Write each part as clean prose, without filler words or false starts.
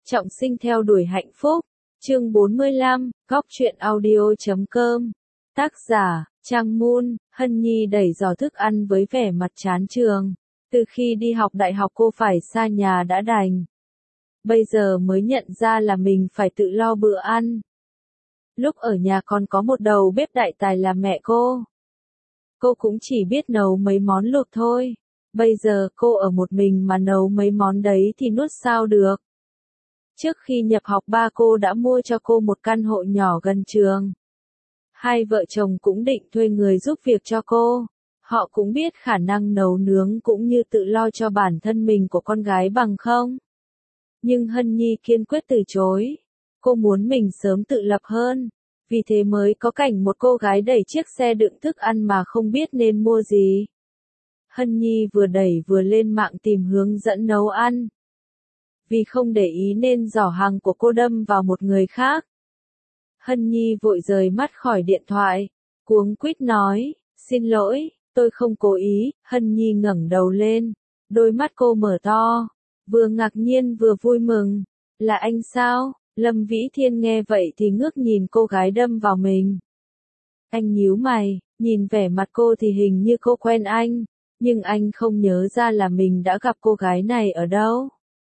Trọng sinh theo đuổi hạnh phúc. Chương 45, Góc truyện audio.com. Tác giả, Trang Moon. Hân Nhi đẩy giỏ thức ăn với vẻ mặt chán trường. Từ khi đi học đại học cô phải xa nhà đã đành. Bây giờ mới nhận ra là mình phải tự lo bữa ăn. Lúc ở nhà còn có một đầu bếp đại tài là mẹ cô. Cô cũng chỉ biết nấu mấy món luộc thôi. Bây giờ cô ở một mình mà nấu mấy món đấy thì nuốt sao được. Trước khi nhập học ba cô đã mua cho cô một căn hộ nhỏ gần trường. Hai vợ chồng cũng định thuê người giúp việc cho cô. Họ cũng biết khả năng nấu nướng cũng như tự lo cho bản thân mình của con gái bằng không. Nhưng Hân Nhi kiên quyết từ chối. Cô muốn mình sớm tự lập hơn. Vì thế mới có cảnh một cô gái đẩy chiếc xe đựng thức ăn mà không biết nên mua gì. Hân Nhi vừa đẩy vừa lên mạng tìm hướng dẫn nấu ăn. Vì không để ý nên giỏ hàng của cô đâm vào một người khác. Hân Nhi vội rời mắt khỏi điện thoại, cuống quýt nói, xin lỗi, tôi không cố ý. Hân Nhi ngẩng đầu lên, đôi mắt cô mở to, vừa ngạc nhiên vừa vui mừng. Là anh sao? Lâm Vĩ Thiên nghe vậy thì ngước nhìn cô gái đâm vào mình. Anh nhíu mày, nhìn vẻ mặt cô thì hình như cô quen anh, nhưng anh không nhớ ra là mình đã gặp cô gái này ở đâu.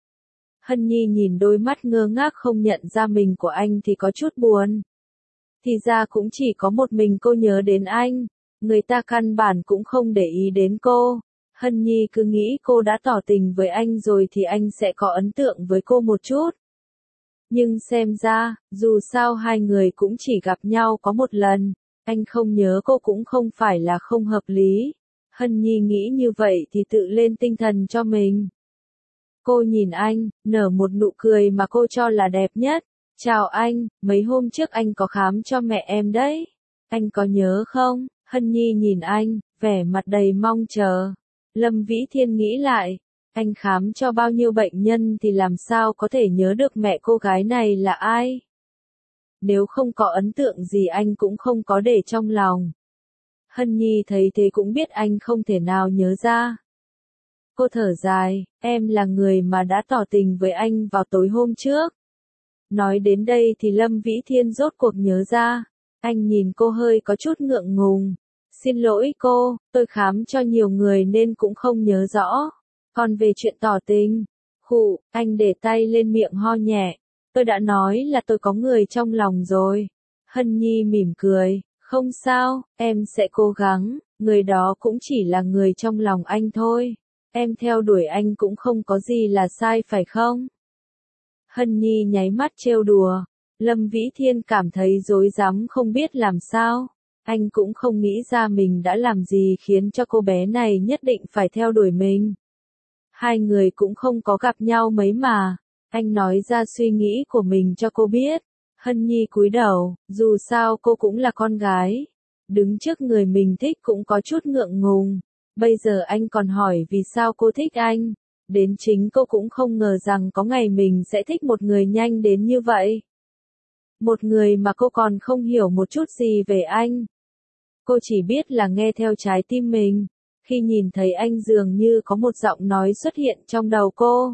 Hân Nhi nhìn đôi mắt ngơ ngác không nhận ra mình của anh thì có chút buồn. Thì ra cũng chỉ có một mình cô nhớ đến anh, người ta căn bản cũng không để ý đến cô. Hân Nhi cứ nghĩ cô đã tỏ tình với anh rồi thì anh sẽ có ấn tượng với cô một chút. Nhưng xem ra, dù sao hai người cũng chỉ gặp nhau có một lần, anh không nhớ cô cũng không phải là không hợp lý. Hân Nhi nghĩ như vậy thì tự lên tinh thần cho mình. Cô nhìn anh, nở một nụ cười mà cô cho là đẹp nhất. Chào anh, mấy hôm trước anh có khám cho mẹ em đấy. Anh có nhớ không? Hân Nhi nhìn anh, vẻ mặt đầy mong chờ. Lâm Vĩ Thiên nghĩ lại, anh khám cho bao nhiêu bệnh nhân thì làm sao có thể nhớ được mẹ cô gái này là ai? Nếu không có ấn tượng gì anh cũng không có để trong lòng. Hân Nhi thấy thế cũng biết anh không thể nào nhớ ra. Cô thở dài, em là người mà đã tỏ tình với anh vào tối hôm trước. Nói đến đây thì Lâm Vĩ Thiên rốt cuộc nhớ ra. Anh nhìn cô hơi có chút ngượng ngùng. Xin lỗi cô, tôi khám cho nhiều người nên cũng không nhớ rõ. Còn về chuyện tỏ tình, khụ, anh để tay lên miệng ho nhẹ. Tôi đã nói là tôi có người trong lòng rồi. Hân Nhi mỉm cười, không sao, em sẽ cố gắng, người đó cũng chỉ là người trong lòng anh thôi. Em theo đuổi anh cũng không có gì là sai phải không? Hân Nhi nháy mắt trêu đùa. Lâm Vĩ Thiên cảm thấy rối rắm không biết làm sao. Anh cũng không nghĩ ra mình đã làm gì khiến cho cô bé này nhất định phải theo đuổi mình. Hai người cũng không có gặp nhau mấy mà. Anh nói ra suy nghĩ của mình cho cô biết. Hân Nhi cúi đầu, dù sao cô cũng là con gái. Đứng trước người mình thích cũng có chút ngượng ngùng. Bây giờ anh còn hỏi vì sao cô thích anh. Đến chính cô cũng không ngờ rằng có ngày mình sẽ thích một người nhanh đến như vậy. Một người mà cô còn không hiểu một chút gì về anh. Cô chỉ biết là nghe theo trái tim mình. Khi nhìn thấy anh dường như có một giọng nói xuất hiện trong đầu cô.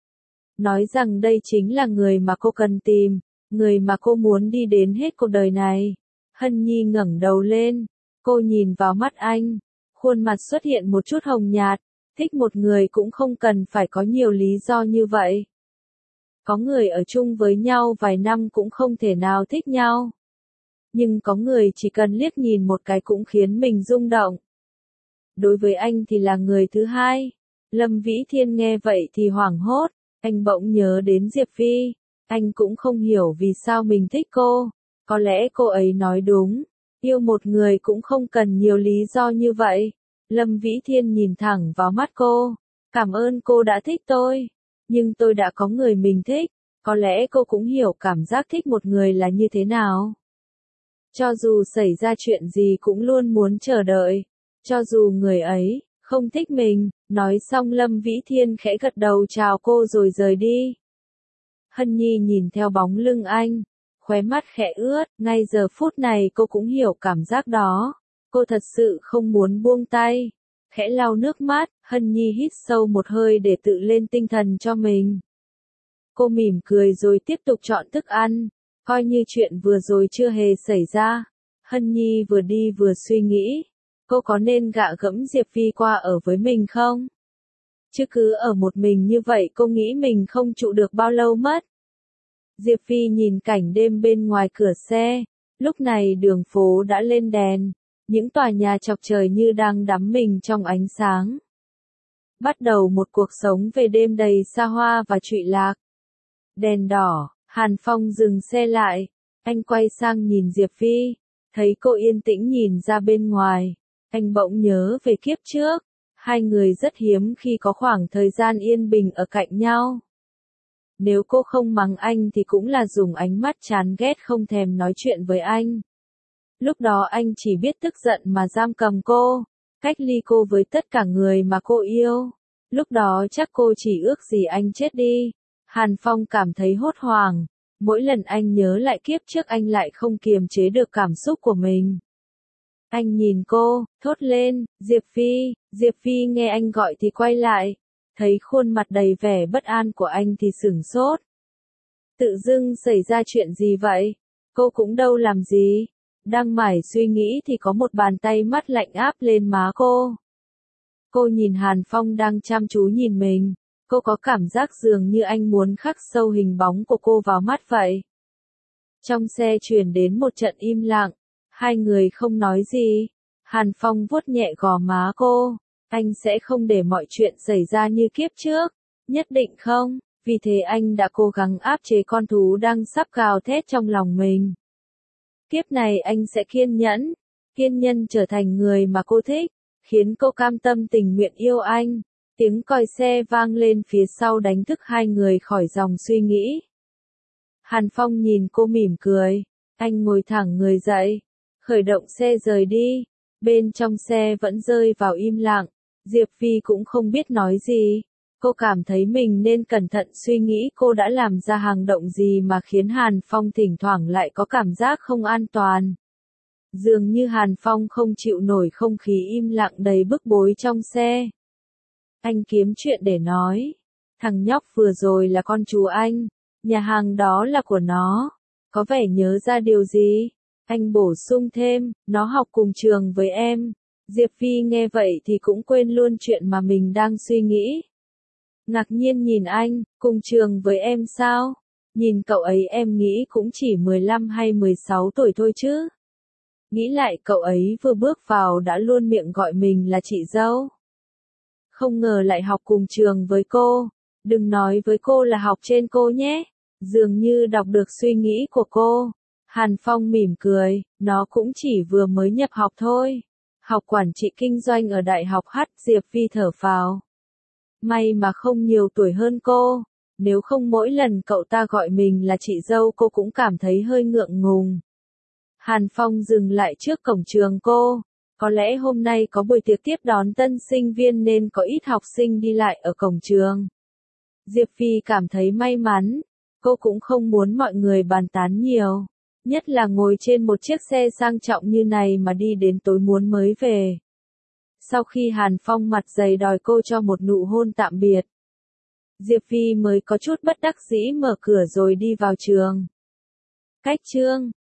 Nói rằng đây chính là người mà cô cần tìm, người mà cô muốn đi đến hết cuộc đời này. Hân Nhi ngẩng đầu lên, cô nhìn vào mắt anh. Khuôn mặt xuất hiện một chút hồng nhạt, thích một người cũng không cần phải có nhiều lý do như vậy. Có người ở chung với nhau vài năm cũng không thể nào thích nhau. Nhưng có người chỉ cần liếc nhìn một cái cũng khiến mình rung động. Đối với anh thì là người thứ hai. Lâm Vĩ Thiên nghe vậy thì hoảng hốt, anh bỗng nhớ đến Diệp Phi. Anh cũng không hiểu vì sao mình thích cô. Có lẽ cô ấy nói đúng. Yêu một người cũng không cần nhiều lý do như vậy. Lâm Vĩ Thiên nhìn thẳng vào mắt cô. Cảm ơn cô đã thích tôi. Nhưng tôi đã có người mình thích. Có lẽ cô cũng hiểu cảm giác thích một người là như thế nào. Cho dù xảy ra chuyện gì cũng luôn muốn chờ đợi. Cho dù người ấy không thích mình. Nói xong Lâm Vĩ Thiên khẽ gật đầu chào cô rồi rời đi. Hân Nhi nhìn theo bóng lưng anh. Khóe mắt khẽ ướt, ngay giờ phút này cô cũng hiểu cảm giác đó. Cô thật sự không muốn buông tay. Khẽ lau nước mắt, Hân Nhi hít sâu một hơi để tự lên tinh thần cho mình. Cô mỉm cười rồi tiếp tục chọn thức ăn, coi như chuyện vừa rồi chưa hề xảy ra. Hân Nhi vừa đi vừa suy nghĩ, cô có nên gạ gẫm Diệp Phi qua ở với mình không? Chứ cứ ở một mình như vậy cô nghĩ mình không trụ được bao lâu mất. Diệp Phi nhìn cảnh đêm bên ngoài cửa xe, lúc này đường phố đã lên đèn, những tòa nhà chọc trời như đang đắm mình trong ánh sáng. Bắt đầu một cuộc sống về đêm đầy xa hoa và trụy lạc. Đèn đỏ, Hàn Phong dừng xe lại, anh quay sang nhìn Diệp Phi, thấy cô yên tĩnh nhìn ra bên ngoài, anh bỗng nhớ về kiếp trước, hai người rất hiếm khi có khoảng thời gian yên bình ở cạnh nhau. Nếu cô không mắng anh thì cũng là dùng ánh mắt chán ghét không thèm nói chuyện với anh. Lúc đó anh chỉ biết tức giận mà giam cầm cô, cách ly cô với tất cả người mà cô yêu. Lúc đó chắc cô chỉ ước gì anh chết đi. Hàn Phong cảm thấy hốt hoảng, mỗi lần anh nhớ lại kiếp trước anh lại không kiềm chế được cảm xúc của mình. Anh nhìn cô, thốt lên, Diệp Phi. Diệp Phi nghe anh gọi thì quay lại, thấy khuôn mặt đầy vẻ bất an của anh thì sửng sốt. Tự dưng xảy ra chuyện gì vậy? Cô cũng đâu làm gì. Đang mải suy nghĩ thì có một bàn tay mắt lạnh áp lên má cô. Cô nhìn Hàn Phong đang chăm chú nhìn mình, cô có cảm giác dường như anh muốn khắc sâu hình bóng của cô vào mắt vậy. Trong xe truyền đến một trận im lặng, hai người không nói gì. Hàn Phong vuốt nhẹ gò má cô, anh sẽ không để mọi chuyện xảy ra như kiếp trước, nhất định không, vì thế anh đã cố gắng áp chế con thú đang sắp gào thét trong lòng mình. Kiếp này anh sẽ kiên nhẫn, kiên nhẫn trở thành người mà cô thích, khiến cô cam tâm tình nguyện yêu anh. Tiếng còi xe vang lên phía sau đánh thức hai người khỏi dòng suy nghĩ. Hàn Phong nhìn cô mỉm cười, anh ngồi thẳng người dậy, khởi động xe rời đi. Bên trong xe vẫn rơi vào im lặng, Diệp Phi cũng không biết nói gì. Cô cảm thấy mình nên cẩn thận suy nghĩ cô đã làm ra hành động gì mà khiến Hàn Phong thỉnh thoảng lại có cảm giác không an toàn. Dường như Hàn Phong không chịu nổi không khí im lặng đầy bức bối trong xe. Anh kiếm chuyện để nói. Thằng nhóc vừa rồi là con chú anh, nhà hàng đó là của nó. Có vẻ nhớ ra điều gì? Anh bổ sung thêm, nó học cùng trường với em. Diệp Phi nghe vậy thì cũng quên luôn chuyện mà mình đang suy nghĩ. Ngạc nhiên nhìn anh, cùng trường với em sao? Nhìn cậu ấy em nghĩ cũng chỉ 15 hay 16 tuổi thôi chứ. Nghĩ lại cậu ấy vừa bước vào đã luôn miệng gọi mình là chị dâu. Không ngờ lại học cùng trường với cô. Đừng nói với cô là học trên cô nhé. Dường như đọc được suy nghĩ của cô. Hàn Phong mỉm cười, nó cũng chỉ vừa mới nhập học thôi. Học quản trị kinh doanh ở Đại học H. Diệp Phi thở phào. May mà không nhiều tuổi hơn cô. Nếu không mỗi lần cậu ta gọi mình là chị dâu cô cũng cảm thấy hơi ngượng ngùng. Hàn Phong dừng lại trước cổng trường cô. Có lẽ hôm nay có buổi tiệc tiếp đón tân sinh viên nên có ít học sinh đi lại ở cổng trường. Diệp Phi cảm thấy may mắn. Cô cũng không muốn mọi người bàn tán nhiều. Nhất là ngồi trên một chiếc xe sang trọng như này mà đi đến tối muộn mới về. Sau khi Hàn Phong mặt dày đòi cô cho một nụ hôn tạm biệt, Diệp Phi mới có chút bất đắc dĩ mở cửa rồi đi vào trường. Cách chương